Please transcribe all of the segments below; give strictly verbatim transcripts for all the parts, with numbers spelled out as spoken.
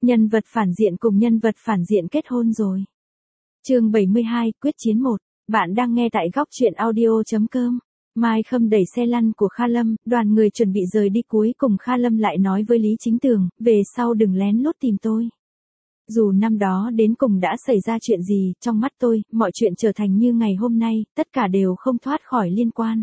Nhân vật phản diện cùng nhân vật phản diện kết hôn rồi. Chương bảy mươi hai, quyết chiến một. Bạn đang nghe tại góc truyện audio chấm com. Mai Khâm đẩy xe lăn của Kha Lâm, đoàn người chuẩn bị rời đi, cuối cùng Kha Lâm lại nói với Lý Chính Tường, về sau đừng lén lút tìm tôi. Dù năm đó đến cùng đã xảy ra chuyện gì, trong mắt tôi, mọi chuyện trở thành như ngày hôm nay, tất cả đều không thoát khỏi liên quan.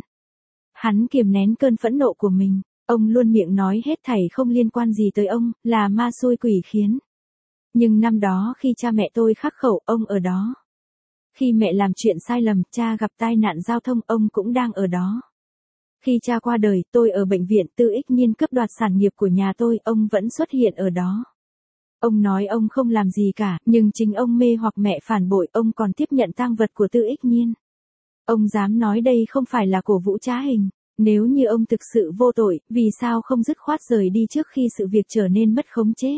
Hắn kiềm nén cơn phẫn nộ của mình, ông luôn miệng nói hết thảy không liên quan gì tới ông, là ma xui quỷ khiến. Nhưng năm đó khi cha mẹ tôi khắc khẩu, ông ở đó. Khi mẹ làm chuyện sai lầm, cha gặp tai nạn giao thông, ông cũng đang ở đó. Khi cha qua đời, tôi ở bệnh viện, Tư Ích Nhiên cướp đoạt sản nghiệp của nhà tôi, ông vẫn xuất hiện ở đó. Ông nói ông không làm gì cả, nhưng chính ông mê hoặc mẹ phản bội, ông còn tiếp nhận tang vật của Tư Ích Nhiên. Ông dám nói đây không phải là cổ vũ trá hình. Nếu như ông thực sự vô tội, vì sao không dứt khoát rời đi trước khi sự việc trở nên mất khống chế?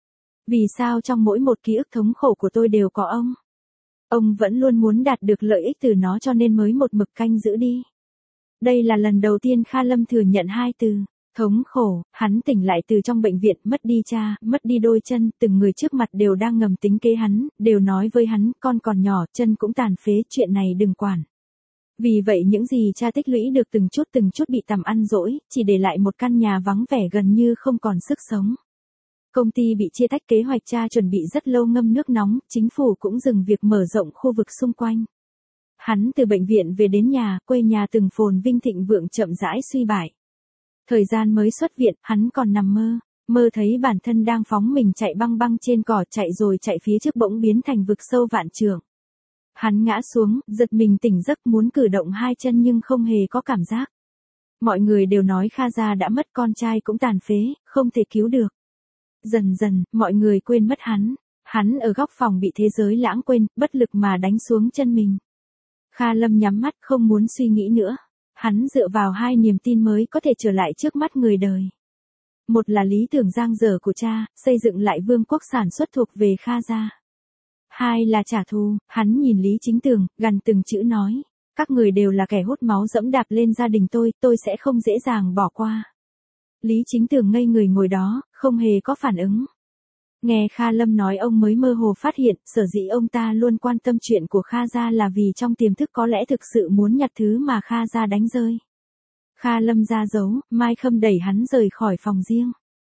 Vì sao trong mỗi một ký ức thống khổ của tôi đều có ông? Ông vẫn luôn muốn đạt được lợi ích từ nó cho nên mới một mực canh giữ đi. Đây là lần đầu tiên Kha Lâm thừa nhận hai từ. Thống khổ. Hắn tỉnh lại từ trong bệnh viện, mất đi cha, mất đi đôi chân, từng người trước mặt đều đang ngầm tính kế hắn, đều nói với hắn, con còn nhỏ, chân cũng tàn phế, chuyện này đừng quản. Vì vậy những gì cha tích lũy được từng chút từng chút bị tầm ăn dỗi, chỉ để lại một căn nhà vắng vẻ gần như không còn sức sống. Công ty bị chia tách, kế hoạch cha chuẩn bị rất lâu ngâm nước nóng, chính phủ cũng dừng việc mở rộng khu vực xung quanh. Hắn từ bệnh viện về đến nhà, quê nhà từng phồn vinh thịnh vượng chậm rãi suy bại. Thời gian mới xuất viện, hắn còn nằm mơ, mơ thấy bản thân đang phóng mình chạy băng băng trên cỏ, chạy rồi chạy phía trước bỗng biến thành vực sâu vạn trượng. Hắn ngã xuống, giật mình tỉnh giấc, muốn cử động hai chân nhưng không hề có cảm giác. Mọi người đều nói Kha gia đã mất, con trai cũng tàn phế, không thể cứu được. Dần dần, mọi người quên mất hắn. Hắn ở góc phòng bị thế giới lãng quên, bất lực mà đánh xuống chân mình. Kha Lâm nhắm mắt không muốn suy nghĩ nữa. Hắn dựa vào hai niềm tin mới có thể trở lại trước mắt người đời. Một là lý tưởng dang dở của cha, xây dựng lại vương quốc sản xuất thuộc về Kha gia. Hai là trả thù. Hắn nhìn Lý Chính Tường, gằn từng chữ nói. Các người đều là kẻ hút máu dẫm đạp lên gia đình tôi, tôi sẽ không dễ dàng bỏ qua. Lý Chính Tường ngây người ngồi đó, không hề có phản ứng. Nghe Kha Lâm nói, ông mới mơ hồ phát hiện, sở dĩ ông ta luôn quan tâm chuyện của Kha gia là vì trong tiềm thức có lẽ thực sự muốn nhặt thứ mà Kha gia đánh rơi. Kha Lâm ra dấu, Mai Khâm đẩy hắn rời khỏi phòng riêng.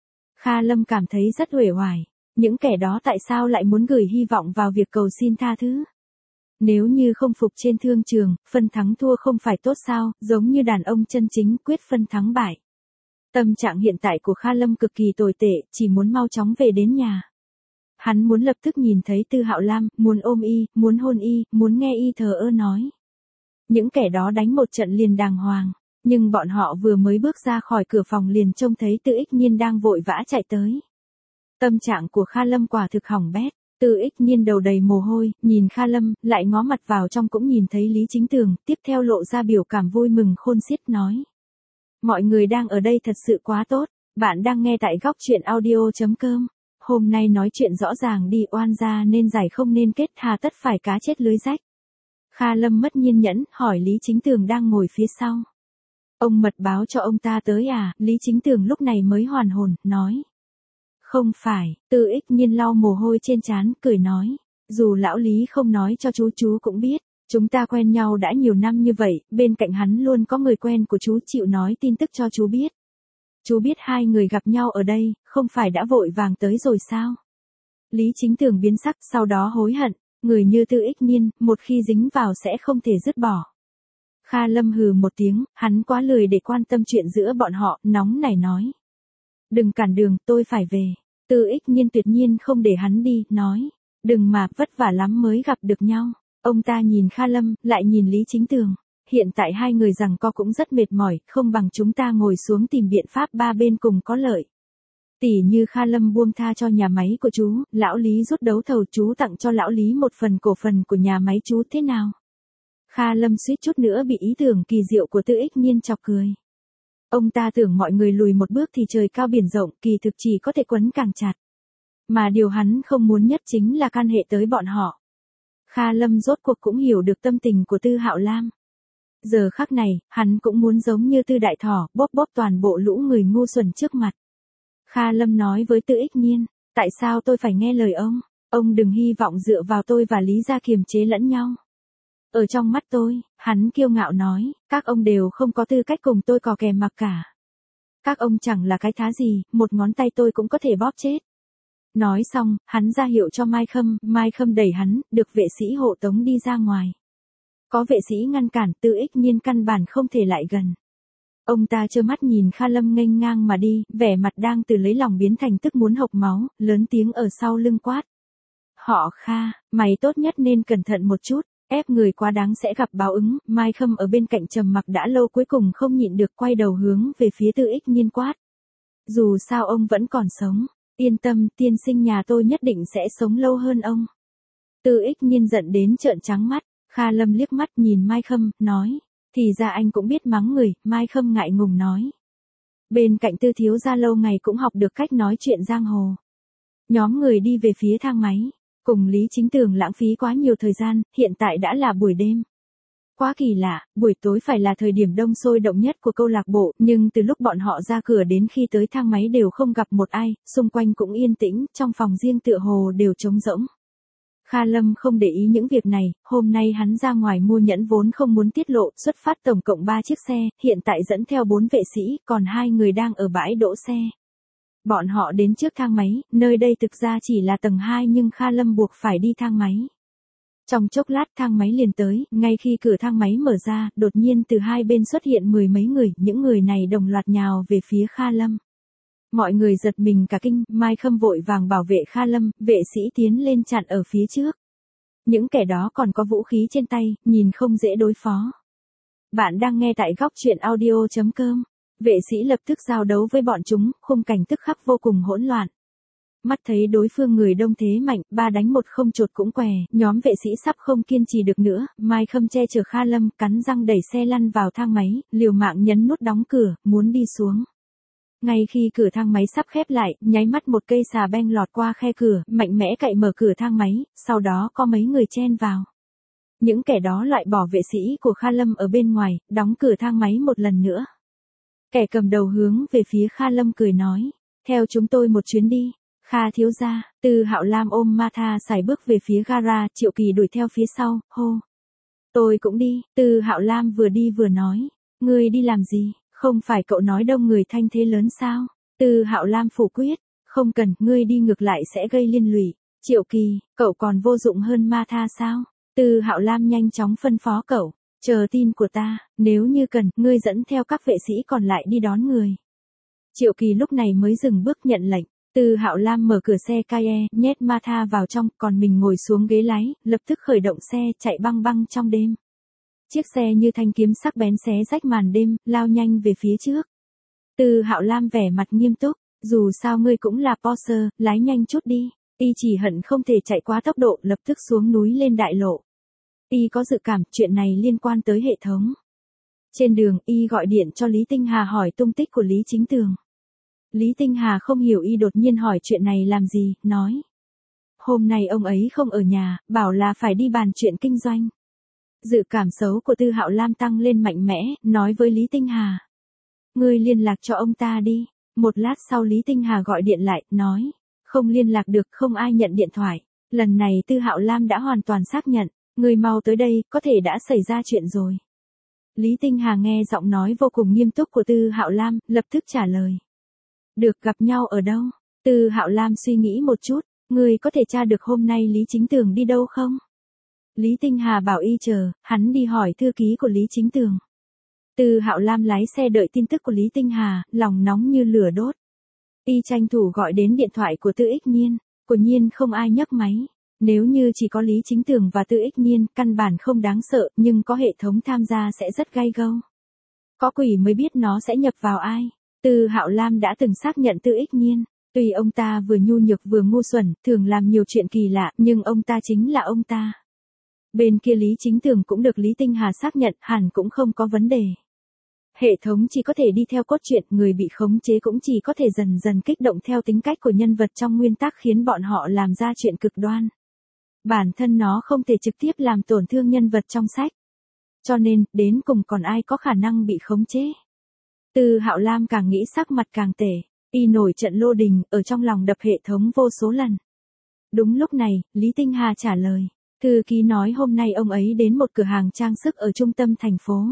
Kha Lâm cảm thấy rất uể oải. Những kẻ đó tại sao lại muốn gửi hy vọng vào việc cầu xin tha thứ? Nếu như không phục trên thương trường, phân thắng thua không phải tốt sao, giống như đàn ông chân chính quyết phân thắng bại. Tâm trạng hiện tại của Kha Lâm cực kỳ tồi tệ, chỉ muốn mau chóng về đến nhà. Hắn muốn lập tức nhìn thấy Tư Hạo Lam, muốn ôm y, muốn hôn y, muốn nghe y thờ ơ nói. Những kẻ đó đánh một trận liền đàng hoàng, nhưng bọn họ vừa mới bước ra khỏi cửa phòng liền trông thấy Tư Ích Nhiên đang vội vã chạy tới. Tâm trạng của Kha Lâm quả thực hỏng bét. Tư Ích Nhiên đầu đầy mồ hôi, nhìn Kha Lâm, lại ngó mặt vào trong cũng nhìn thấy Lý Chính Tường, tiếp theo lộ ra biểu cảm vui mừng khôn xiết nói. Mọi người đang ở đây thật sự quá tốt, bạn đang nghe tại góc truyện audio chấm com. Hôm nay nói chuyện rõ ràng đi, oan gia nên giải không nên kết, hà tất phải cá chết lưới rách. Kha Lâm mất nhiên nhẫn, hỏi Lý Chính Tường đang ngồi phía sau. Ông mật báo cho ông ta tới à? Lý Chính Tường lúc này mới hoàn hồn, nói. Không phải. Tư Ích Nhiên lau mồ hôi trên trán, cười nói. Dù lão Lý không nói cho chú, chú cũng biết. Chúng ta quen nhau đã nhiều năm như vậy, bên cạnh hắn luôn có người quen của chú chịu nói tin tức cho chú biết. Chú biết hai người gặp nhau ở đây, không phải đã vội vàng tới rồi sao? Lý Chính Tường biến sắc, sau đó hối hận. Người như Tư Ích Nhiên, một khi dính vào sẽ không thể dứt bỏ. Kha Lâm hừ một tiếng, hắn quá lười để quan tâm chuyện giữa bọn họ, nóng nảy nói. Đừng cản đường, tôi phải về. Tư Ích Nhiên tuyệt nhiên không để hắn đi, nói. Đừng mà, vất vả lắm mới gặp được nhau. Ông ta nhìn Kha Lâm, lại nhìn Lý Chính Tường. Hiện tại hai người giằng co cũng rất mệt mỏi, không bằng chúng ta ngồi xuống tìm biện pháp ba bên cùng có lợi. Tỉ như Kha Lâm buông tha cho nhà máy của chú, lão Lý rút đấu thầu, chú tặng cho lão Lý một phần cổ phần của nhà máy chú, thế nào? Kha Lâm suýt chút nữa bị ý tưởng kỳ diệu của Tư Ích Nhiên chọc cười. Ông ta tưởng mọi người lùi một bước thì trời cao biển rộng, kỳ thực chỉ có thể quấn càng chặt. Mà điều hắn không muốn nhất chính là can hệ tới bọn họ. Kha Lâm rốt cuộc cũng hiểu được tâm tình của Tư Hạo Lam. Giờ khắc này, hắn cũng muốn giống như Tư Đại Thỏ, bóp bóp toàn bộ lũ người ngu xuẩn trước mặt. Kha Lâm nói với Tư Ích Nhiên, Tại sao tôi phải nghe lời ông? Ông đừng hy vọng dựa vào tôi và Lý gia kiềm chế lẫn nhau. Ở trong mắt tôi, hắn kiêu ngạo nói, các ông đều không có tư cách cùng tôi cò kè mặc cả. Các ông chẳng là cái thá gì, một ngón tay tôi cũng có thể bóp chết. Nói xong, hắn ra hiệu cho Mai Khâm, Mai Khâm đẩy hắn, được vệ sĩ hộ tống đi ra ngoài. Có vệ sĩ ngăn cản, Tư Ích Nhiên căn bản không thể lại gần. Ông ta trơ mắt nhìn Kha Lâm nghênh ngang mà đi, vẻ mặt đang từ lấy lòng biến thành tức muốn hộc máu, lớn tiếng ở sau lưng quát. Họ Kha, mày tốt nhất nên cẩn thận một chút, ép người quá đáng sẽ gặp báo ứng. Mai Khâm ở bên cạnh trầm mặc đã lâu cuối cùng không nhịn được quay đầu hướng về phía Tư Ích Nhiên quát. Dù sao ông vẫn còn sống, yên tâm, tiên sinh nhà tôi nhất định sẽ sống lâu hơn ông. Tư Ích Nhiên giận đến trợn trắng mắt, Kha Lâm liếc mắt nhìn Mai Khâm, nói. Thì ra anh cũng biết mắng người, Mai Khâm ngại ngùng nói. Bên cạnh Tư thiếu gia lâu ngày cũng học được cách nói chuyện giang hồ. Nhóm người đi về phía thang máy, cùng Lý Chính Tường lãng phí quá nhiều thời gian, hiện tại đã là buổi đêm. Quá kỳ lạ, buổi tối phải là thời điểm đông sôi động nhất của câu lạc bộ, nhưng từ lúc bọn họ ra cửa đến khi tới thang máy đều không gặp một ai, xung quanh cũng yên tĩnh, trong phòng riêng tựa hồ đều trống rỗng. Kha Lâm không để ý những việc này, hôm nay hắn ra ngoài mua nhẫn vốn không muốn tiết lộ, xuất phát tổng cộng ba chiếc xe, hiện tại dẫn theo bốn vệ sĩ, còn hai người đang ở bãi đỗ xe. Bọn họ đến trước thang máy, nơi đây thực ra chỉ là tầng hai nhưng Kha Lâm buộc phải đi thang máy. Trong chốc lát thang máy liền tới, ngay khi cửa thang máy mở ra, đột nhiên từ hai bên xuất hiện mười mấy người, những người này đồng loạt nhào về phía Kha Lâm. Mọi người giật mình cả kinh, Mai Khâm vội vàng bảo vệ Kha Lâm, vệ sĩ tiến lên chặn ở phía trước. Những kẻ đó còn có vũ khí trên tay, nhìn không dễ đối phó. Bạn đang nghe tại góc truyện audio chấm com. Vệ sĩ lập tức giao đấu với bọn chúng, khung cảnh tức khắc vô cùng hỗn loạn. Mắt thấy đối phương người đông thế mạnh, ba đánh một không chột cũng què, nhóm vệ sĩ sắp không kiên trì được nữa, Mai Khâm che chở Kha Lâm, cắn răng đẩy xe lăn vào thang máy, liều mạng nhấn nút đóng cửa, muốn đi xuống. Ngay khi cửa thang máy sắp khép lại, nháy mắt một cây xà beng lọt qua khe cửa, mạnh mẽ cậy mở cửa thang máy, sau đó có mấy người chen vào. Những kẻ đó loại bỏ vệ sĩ của Kha Lâm ở bên ngoài, đóng cửa thang máy một lần nữa. Kẻ cầm đầu hướng về phía Kha Lâm cười nói, theo chúng tôi một chuyến đi. Kha thiếu gia, Từ Hạo Lam ôm Ma Tha xài bước về phía gara, Triệu Kỳ đuổi theo phía sau, hô. Tôi cũng đi, Từ Hạo Lam vừa đi vừa nói, ngươi đi làm gì, không phải cậu nói đông người thanh thế lớn sao? Từ Hạo Lam phủ quyết, không cần, ngươi đi ngược lại sẽ gây liên lụy. Triệu Kỳ, cậu còn vô dụng hơn Ma Tha sao? Từ Hạo Lam nhanh chóng phân phó cậu, chờ tin của ta, nếu như cần, ngươi dẫn theo các vệ sĩ còn lại đi đón người. Triệu Kỳ lúc này mới dừng bước nhận lệnh. Từ Hạo Lam mở cửa xe Cayenne, nhét Ma Tha vào trong, còn mình ngồi xuống ghế lái, lập tức khởi động xe, chạy băng băng trong đêm. Chiếc xe như thanh kiếm sắc bén xé rách màn đêm, lao nhanh về phía trước. Từ Hạo Lam vẻ mặt nghiêm túc, dù sao ngươi cũng là Porsche, lái nhanh chút đi. Y chỉ hận không thể chạy quá tốc độ, lập tức xuống núi lên đại lộ. Y có dự cảm, chuyện này liên quan tới hệ thống. Trên đường, Y gọi điện cho Lý Tinh Hà hỏi tung tích của Lý Chính Tường. Lý Tinh Hà không hiểu Y đột nhiên hỏi chuyện này làm gì, nói. Hôm nay ông ấy không ở nhà, bảo là phải đi bàn chuyện kinh doanh. Dự cảm xấu của Tư Hạo Lam tăng lên mạnh mẽ, nói với Lý Tinh Hà. Ngươi liên lạc cho ông ta đi. Một lát sau Lý Tinh Hà gọi điện lại, nói. Không liên lạc được, không ai nhận điện thoại. Lần này Tư Hạo Lam đã hoàn toàn xác nhận. Ngươi mau tới đây, có thể đã xảy ra chuyện rồi. Lý Tinh Hà nghe giọng nói vô cùng nghiêm túc của Tư Hạo Lam, lập tức trả lời. Được, gặp nhau ở đâu? Tư Hạo Lam suy nghĩ một chút, ngươi có thể tra được hôm nay Lý Chính Tường đi đâu không? Lý Tinh Hà bảo Y chờ, hắn đi hỏi thư ký của Lý Chính Tường. Tư Hạo Lam lái xe đợi tin tức của Lý Tinh Hà, lòng nóng như lửa đốt. Y tranh thủ gọi đến điện thoại của Tư Ích Nhiên, quả nhiên không ai nhấc máy. Nếu như chỉ có Lý Chính Tường và Tư Ích Nhiên, căn bản không đáng sợ, nhưng có hệ thống tham gia sẽ rất gay gâu. Có quỷ mới biết nó sẽ nhập vào ai. Tư Hạo Lam đã từng xác nhận Tư Ích Nhiên, tuy ông ta vừa nhu nhược vừa ngu xuẩn, thường làm nhiều chuyện kỳ lạ, nhưng ông ta chính là ông ta. Bên kia Lý Chính Tường cũng được Lý Tinh Hà xác nhận, hẳn cũng không có vấn đề. Hệ thống chỉ có thể đi theo cốt truyện, người bị khống chế cũng chỉ có thể dần dần kích động theo tính cách của nhân vật trong nguyên tắc khiến bọn họ làm ra chuyện cực đoan. Bản thân nó không thể trực tiếp làm tổn thương nhân vật trong sách. Cho nên, đến cùng còn ai có khả năng bị khống chế. Tư Hạo Lam càng nghĩ sắc mặt càng tệ. Y nổi trận lô đình, ở trong lòng đập hệ thống vô số lần. Đúng lúc này, Lý Tinh Hà trả lời. Thư ký nói hôm nay ông ấy đến một cửa hàng trang sức ở trung tâm thành phố.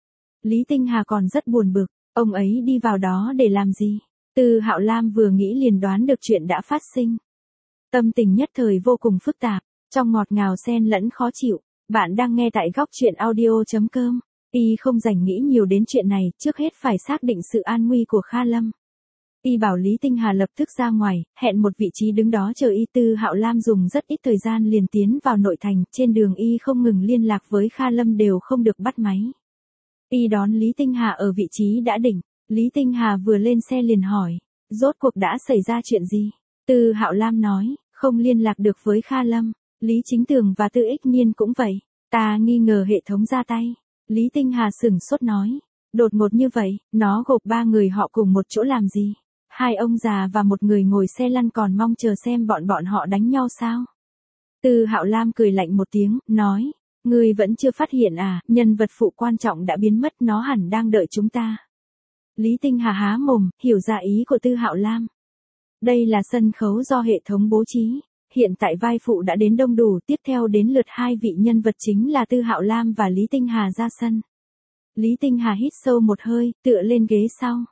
Lý Tinh Hà còn rất buồn bực, ông ấy đi vào đó để làm gì? Từ Hạo Lam vừa nghĩ liền đoán được chuyện đã phát sinh. Tâm tình nhất thời vô cùng phức tạp, trong ngọt ngào xen lẫn khó chịu. Bạn đang nghe tại góc truyện audio.com. Y không rảnh nghĩ nhiều đến chuyện này, trước hết phải xác định sự an nguy của Kha Lâm. Y bảo Lý Tinh Hà lập tức ra ngoài, hẹn một vị trí đứng đó chờ Y. Tư Hạo Lam dùng rất ít thời gian liền tiến vào nội thành, trên đường Y không ngừng liên lạc với Kha Lâm đều không được bắt máy. Y đón Lý Tinh Hà ở vị trí đã định, Lý Tinh Hà vừa lên xe liền hỏi, rốt cuộc đã xảy ra chuyện gì? Tư Hạo Lam nói, không liên lạc được với Kha Lâm, Lý Chính Tường và Tư Ích Nhiên cũng vậy, ta nghi ngờ hệ thống ra tay. Lý Tinh Hà sửng sốt nói, đột ngột như vậy, nó gộp ba người họ cùng một chỗ làm gì? Hai ông già và một người ngồi xe lăn còn mong chờ xem bọn bọn họ đánh nhau sao? Tư Hạo Lam cười lạnh một tiếng, nói, ngươi vẫn chưa phát hiện à, nhân vật phụ quan trọng đã biến mất, nó hẳn đang đợi chúng ta. Lý Tinh Hà há mồm, hiểu ra ý của Tư Hạo Lam. Đây là sân khấu do hệ thống bố trí, hiện tại vai phụ đã đến đông đủ, tiếp theo đến lượt hai vị nhân vật chính là Tư Hạo Lam và Lý Tinh Hà ra sân. Lý Tinh Hà hít sâu một hơi, tựa lên ghế sau.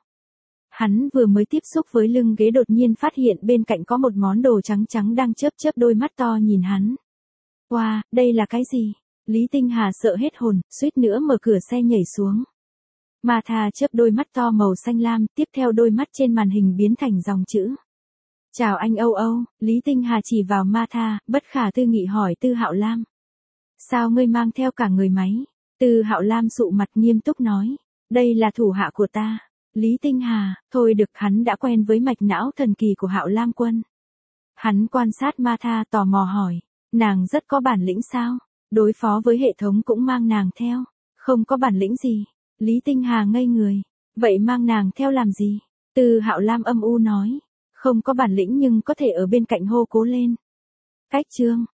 Hắn vừa mới tiếp xúc với lưng ghế đột nhiên phát hiện bên cạnh có một món đồ trắng trắng đang chớp chớp đôi mắt to nhìn hắn. Wow, đây là cái gì? Lý Tinh Hà sợ hết hồn, suýt nữa mở cửa xe nhảy xuống. Martha chớp đôi mắt to màu xanh lam, tiếp theo đôi mắt trên màn hình biến thành dòng chữ. Chào anh Âu Âu, Lý Tinh Hà chỉ vào Martha, bất khả tư nghị hỏi Tư Hạo Lam. Sao ngươi mang theo cả người máy? Tư Hạo Lam sụ mặt nghiêm túc nói. Đây là thủ hạ của ta. Lý Tinh Hà, thôi được, hắn đã quen với mạch não thần kỳ của Hạo Lam Quân. Hắn quan sát Martha tò mò hỏi. Nàng rất có bản lĩnh sao? Đối phó với hệ thống cũng mang nàng theo. Không có bản lĩnh gì. Lý Tinh Hà ngây người. Vậy mang nàng theo làm gì? Tư Hạo Lam âm u nói. Không có bản lĩnh nhưng có thể ở bên cạnh hô cố lên. Cách chương.